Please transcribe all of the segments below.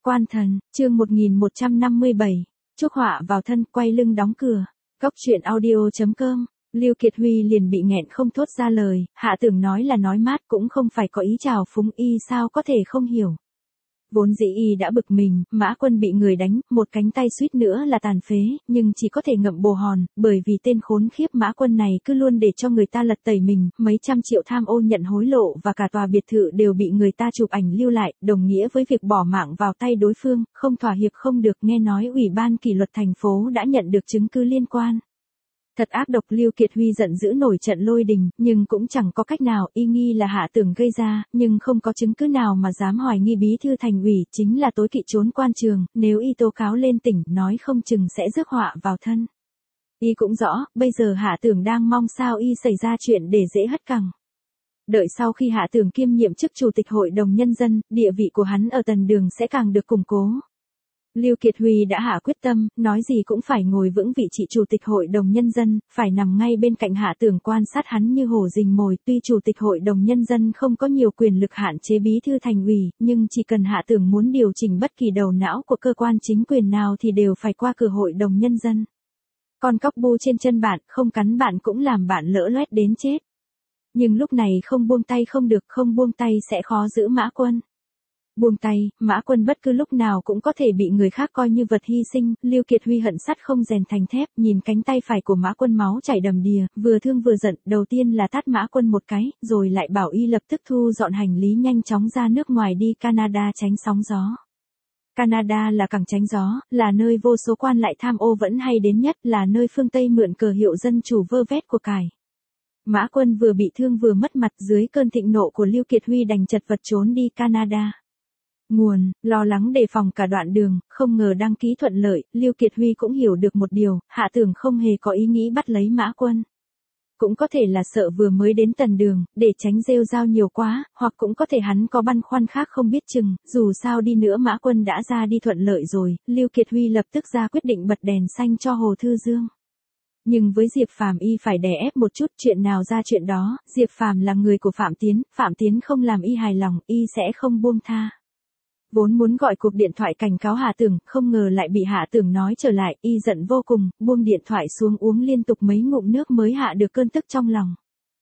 Quan thần, chương 1157. Chuốc họa vào thân, quay lưng đóng cửa. Góc truyện audio.com. Lưu Kiệt Huy liền bị nghẹn không thốt ra lời, Hạ Tưởng nói là nói mát cũng không phải có ý chào phúng y, sao có thể không hiểu. Vốn dĩ y đã bực mình, Mã Quân bị người đánh, một cánh tay suýt nữa là tàn phế, nhưng chỉ có thể ngậm bồ hòn, bởi vì tên khốn khiếp Mã Quân này cứ luôn để cho người ta lật tẩy mình, mấy trăm triệu tham ô nhận hối lộ và cả tòa biệt thự đều bị người ta chụp ảnh lưu lại, đồng nghĩa với việc bỏ mạng vào tay đối phương, không thỏa hiệp không được. Nghe nói Ủy ban kỷ luật thành phố đã nhận được chứng cứ liên quan. Thật ác độc. Lưu Kiệt Huy giận dữ nổi trận lôi đình, nhưng cũng chẳng có cách nào, y nghi là Hạ Tưởng gây ra, nhưng không có chứng cứ nào mà dám hoài nghi bí thư thành ủy chính là tối kỵ trốn quan trường, nếu y tố cáo lên tỉnh, nói không chừng sẽ rước họa vào thân. Y cũng rõ, bây giờ Hạ Tưởng đang mong sao y xảy ra chuyện để dễ hất cẳng. Đợi sau khi Hạ Tưởng kiêm nhiệm chức chủ tịch hội đồng nhân dân, địa vị của hắn ở Tần Đường sẽ càng được củng cố. Lưu Kiệt Huy đã hạ quyết tâm, nói gì cũng phải ngồi vững vị trí chủ tịch hội đồng nhân dân, phải nằm ngay bên cạnh Hạ Tưởng quan sát hắn như hổ rình mồi. Tuy chủ tịch hội đồng nhân dân không có nhiều quyền lực hạn chế bí thư thành ủy, nhưng chỉ cần Hạ Tưởng muốn điều chỉnh bất kỳ đầu não của cơ quan chính quyền nào thì đều phải qua cửa hội đồng nhân dân. Con cóc bu trên chân bạn, không cắn bạn cũng làm bạn lỡ loét đến chết. Nhưng lúc này không buông tay không được, không buông tay sẽ khó giữ Mã Quân. Buông tay, Mã Quân bất cứ lúc nào cũng có thể bị người khác coi như vật hy sinh. Lưu Kiệt Huy hận sắt không rèn thành thép, nhìn cánh tay phải của Mã Quân máu chảy đầm đìa, vừa thương vừa giận, đầu tiên là tát Mã Quân một cái, rồi lại bảo y lập tức thu dọn hành lý nhanh chóng ra nước ngoài đi Canada tránh sóng gió. Canada là cảng tránh gió, là nơi vô số quan lại tham ô vẫn hay đến nhất, là nơi phương Tây mượn cờ hiệu dân chủ vơ vét của cải. Mã Quân vừa bị thương vừa mất mặt, dưới cơn thịnh nộ của Lưu Kiệt Huy đành chật vật trốn đi Canada. Nguồn, lo lắng đề phòng cả đoạn đường, không ngờ đăng ký thuận lợi. Lưu Kiệt Huy cũng hiểu được một điều, Hạ Tưởng không hề có ý nghĩ bắt lấy Mã Quân. Cũng có thể là sợ vừa mới đến Tần Đường, để tránh rêu rao nhiều quá, hoặc cũng có thể hắn có băn khoăn khác không biết chừng. Dù sao đi nữa Mã Quân đã ra đi thuận lợi rồi, Lưu Kiệt Huy lập tức ra quyết định bật đèn xanh cho Hồ Thư Dương. Nhưng với Diệp Phàm y phải đè ép một chút, chuyện nào ra chuyện đó. Diệp Phàm là người của Phạm Tiến không làm y hài lòng, y sẽ không buông tha. Vốn muốn gọi cuộc điện thoại cảnh cáo Hạ Tưởng, không ngờ lại bị Hạ Tưởng nói trở lại, y giận vô cùng, buông điện thoại xuống uống liên tục mấy ngụm nước mới hạ được cơn tức trong lòng.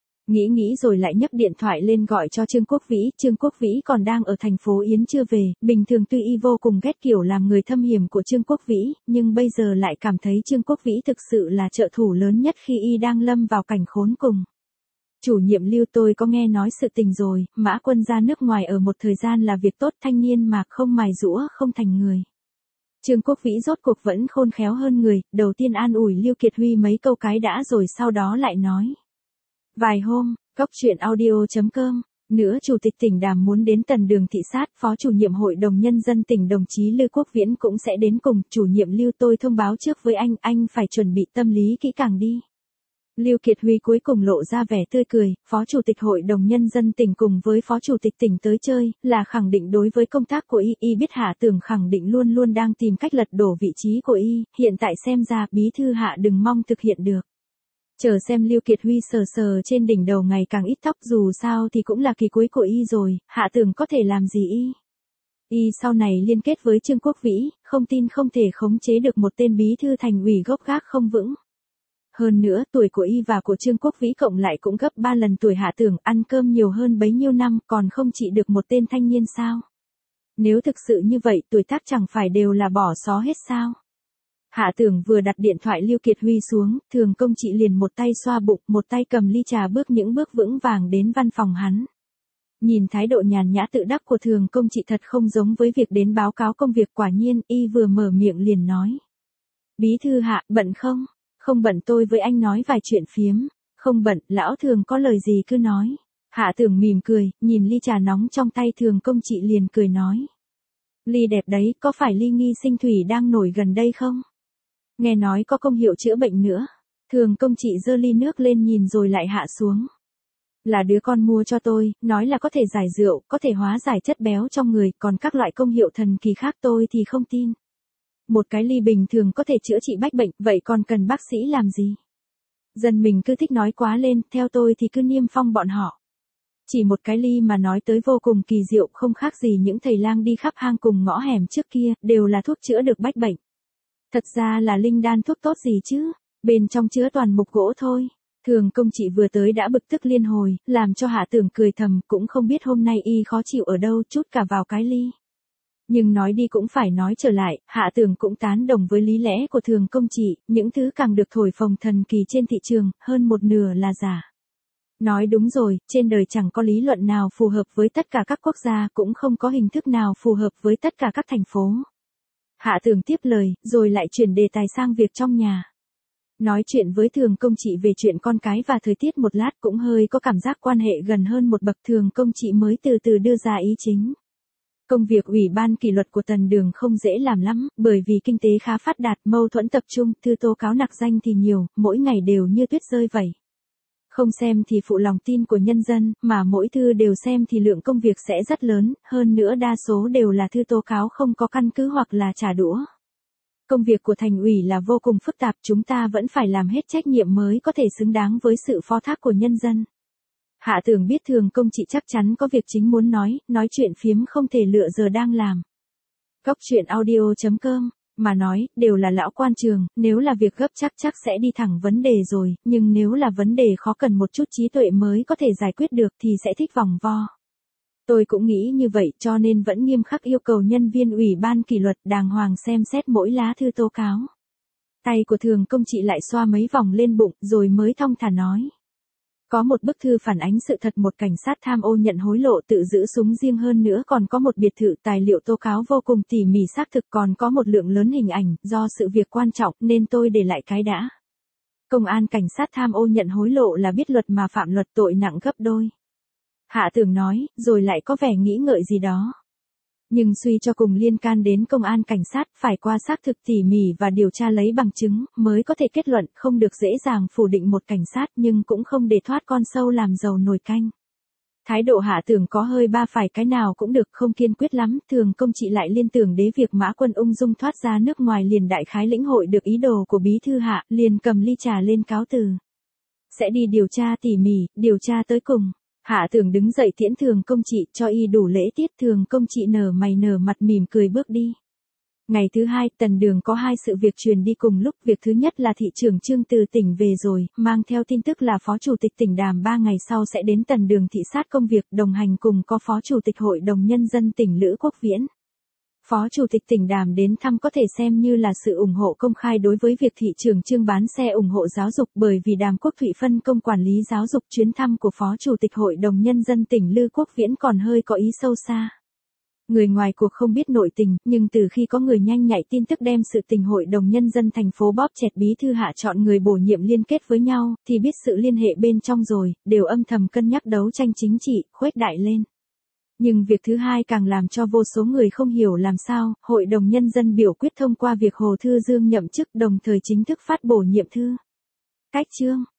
Nghĩ rồi lại nhấc điện thoại lên gọi cho Trương Quốc Vĩ. Trương Quốc Vĩ còn đang ở thành phố Yến chưa về, bình thường tuy y vô cùng ghét kiểu làm người thâm hiểm của Trương Quốc Vĩ, nhưng bây giờ lại cảm thấy Trương Quốc Vĩ thực sự là trợ thủ lớn nhất khi y đang lâm vào cảnh khốn cùng. Chủ nhiệm Lưu, tôi có nghe nói sự tình rồi, Mã Quân ra nước ngoài ở một thời gian là việc tốt, thanh niên mà không mài giũa không thành người. Trương Quốc Vĩ rốt cuộc vẫn khôn khéo hơn người, đầu tiên an ủi Lưu Kiệt Huy mấy câu cái đã rồi sau đó lại nói. Vài hôm, góc truyện audio.com, nữa Chủ tịch tỉnh Đàm muốn đến Tần Đường thị sát, Phó chủ nhiệm Hội đồng Nhân dân tỉnh đồng chí Lưu Quốc Viễn cũng sẽ đến cùng. Chủ nhiệm Lưu, tôi thông báo trước với anh phải chuẩn bị tâm lý kỹ càng đi. Lưu Kiệt Huy cuối cùng lộ ra vẻ tươi cười. Phó Chủ tịch Hội đồng Nhân dân tỉnh cùng với Phó Chủ tịch tỉnh tới chơi, là khẳng định đối với công tác của y biết Hạ Tưởng khẳng định luôn luôn đang tìm cách lật đổ vị trí của y, hiện tại xem ra bí thư Hạ đừng mong thực hiện được. Chờ xem. Lưu Kiệt Huy sờ trên đỉnh đầu ngày càng ít tóc, dù sao thì cũng là kỳ cuối của y rồi, Hạ Tưởng có thể làm gì y. Y sau này liên kết với Trương Quốc Vĩ, không tin không thể khống chế được một tên bí thư thành ủy gốc gác không vững. Hơn nữa, tuổi của y và của Trương Quốc Vĩ cộng lại cũng gấp 3 lần tuổi Hạ Tưởng, ăn cơm nhiều hơn bấy nhiêu năm, còn không trị được một tên thanh niên sao? Nếu thực sự như vậy, tuổi tác chẳng phải đều là bỏ xó hết sao? Hạ Tưởng vừa đặt điện thoại Lưu Kiệt Huy xuống, Thường Công Trị liền một tay xoa bụng, một tay cầm ly trà bước những bước vững vàng đến văn phòng hắn. Nhìn thái độ nhàn nhã tự đắc của Thường Công Trị thật không giống với việc đến báo cáo công việc, quả nhiên, y vừa mở miệng liền nói. Bí thư Hạ, bận không? Không bận, tôi với anh nói vài chuyện phiếm. Không bận, lão Thường có lời gì cứ nói. Hạ Tưởng mỉm cười, nhìn ly trà nóng trong tay Thường Công Trị liền cười nói. Ly đẹp đấy, có phải ly nghi sinh thủy đang nổi gần đây không? Nghe nói có công hiệu chữa bệnh nữa. Thường Công Trị giơ ly nước lên nhìn rồi lại hạ xuống. Là đứa con mua cho tôi, nói là có thể giải rượu, có thể hóa giải chất béo trong người, còn các loại công hiệu thần kỳ khác tôi thì không tin. Một cái ly bình thường có thể chữa trị bách bệnh, vậy còn cần bác sĩ làm gì? Dân mình cứ thích nói quá lên, theo tôi thì cứ niêm phong bọn họ. Chỉ một cái ly mà nói tới vô cùng kỳ diệu, không khác gì những thầy lang đi khắp hang cùng ngõ hẻm trước kia, đều là thuốc chữa được bách bệnh. Thật ra là linh đan thuốc tốt gì chứ, bên trong chứa toàn mục gỗ thôi. Thường công chị vừa tới đã bực tức liên hồi, làm cho Hạ Tưởng cười thầm, cũng không biết hôm nay y khó chịu ở đâu, chút cả vào cái ly. Nhưng nói đi cũng phải nói trở lại, Hạ Tưởng cũng tán đồng với lý lẽ của thường công chị, những thứ càng được thổi phồng thần kỳ trên thị trường, hơn một nửa là giả. Nói đúng rồi, trên đời chẳng có lý luận nào phù hợp với tất cả các quốc gia, cũng không có hình thức nào phù hợp với tất cả các thành phố. Hạ Tưởng tiếp lời, rồi lại chuyển đề tài sang việc trong nhà. Nói chuyện với thường công chị về chuyện con cái và thời tiết một lát cũng hơi có cảm giác quan hệ gần hơn một bậc, thường công chị mới từ từ đưa ra ý chính. Công việc ủy ban kỷ luật của Tần Đường không dễ làm lắm, bởi vì kinh tế khá phát đạt, mâu thuẫn tập trung, thư tố cáo nặc danh thì nhiều, mỗi ngày đều như tuyết rơi vậy. Không xem thì phụ lòng tin của nhân dân, mà mỗi thư đều xem thì lượng công việc sẽ rất lớn, hơn nữa đa số đều là thư tố cáo không có căn cứ hoặc là trả đũa. Công việc của thành ủy là vô cùng phức tạp, chúng ta vẫn phải làm hết trách nhiệm mới có thể xứng đáng với sự phó thác của nhân dân. Hạ Tưởng biết thường công chị chắc chắn có việc chính muốn nói chuyện phiếm không thể lựa giờ đang làm. Góc truyện audio.com, mà nói, đều là lão quan trường, nếu là việc gấp chắc sẽ đi thẳng vấn đề rồi, nhưng nếu là vấn đề khó cần một chút trí tuệ mới có thể giải quyết được thì sẽ thích vòng vo. Tôi cũng nghĩ như vậy, cho nên vẫn nghiêm khắc yêu cầu nhân viên ủy ban kỷ luật đàng hoàng xem xét mỗi lá thư tố cáo. Tay của thường công chị lại xoa mấy vòng lên bụng, rồi mới thong thả nói. Có một bức thư phản ánh sự thật, một cảnh sát tham ô nhận hối lộ tự giữ súng riêng, hơn nữa còn có một biệt thự, tài liệu tố cáo vô cùng tỉ mỉ xác thực, còn có một lượng lớn hình ảnh, do sự việc quan trọng nên tôi để lại cái đã. Công an cảnh sát tham ô nhận hối lộ là biết luật mà phạm luật, tội nặng gấp đôi. Hạ Tưởng nói, rồi lại có vẻ nghĩ ngợi gì đó. Nhưng suy cho cùng liên can đến công an cảnh sát, phải qua xác thực tỉ mỉ và điều tra lấy bằng chứng, mới có thể kết luận, không được dễ dàng phủ định một cảnh sát, nhưng cũng không để thoát con sâu làm dầu nồi canh. Thái độ Hạ Tưởng có hơi ba phải, cái nào cũng được, không kiên quyết lắm, thường công chị lại liên tưởng đến việc Mã Quân ung dung thoát ra nước ngoài, liền đại khái lĩnh hội được ý đồ của bí thư Hạ, liền cầm ly trà lên cáo từ. Sẽ đi điều tra tỉ mỉ, điều tra tới cùng. Hạ Tưởng đứng dậy tiễn thường công chị, cho y đủ lễ tiết, thường công chị nở mày nở mặt mỉm cười bước đi. Ngày thứ hai, Tần Đường có hai sự việc truyền đi cùng lúc, việc thứ nhất là thị trưởng Trương từ tỉnh về rồi, mang theo tin tức là Phó Chủ tịch tỉnh Đàm 3 ngày sau sẽ đến Tần Đường thị sát công việc, đồng hành cùng có Phó Chủ tịch Hội đồng Nhân dân tỉnh Lữ Quốc Viễn. Phó Chủ tịch tỉnh Đàm đến thăm có thể xem như là sự ủng hộ công khai đối với việc thị trưởng Trương bán xe ủng hộ giáo dục, bởi vì Đàm Quốc Thụy phân công quản lý giáo dục. Chuyến thăm của Phó Chủ tịch Hội đồng Nhân dân tỉnh Lữ Quốc Viễn còn hơi có ý sâu xa. Người ngoài cuộc không biết nội tình, nhưng từ khi có người nhanh nhạy tin tức đem sự tình Hội đồng Nhân dân thành phố bóp chẹt bí thư Hạ chọn người bổ nhiệm liên kết với nhau, thì biết sự liên hệ bên trong rồi, đều âm thầm cân nhắc đấu tranh chính trị, khuếch đại lên. Nhưng việc thứ hai càng làm cho vô số người không hiểu làm sao, Hội đồng Nhân dân biểu quyết thông qua việc Hồ Thư Dương nhậm chức, đồng thời chính thức phát bổ nhiệm thư. Cách chương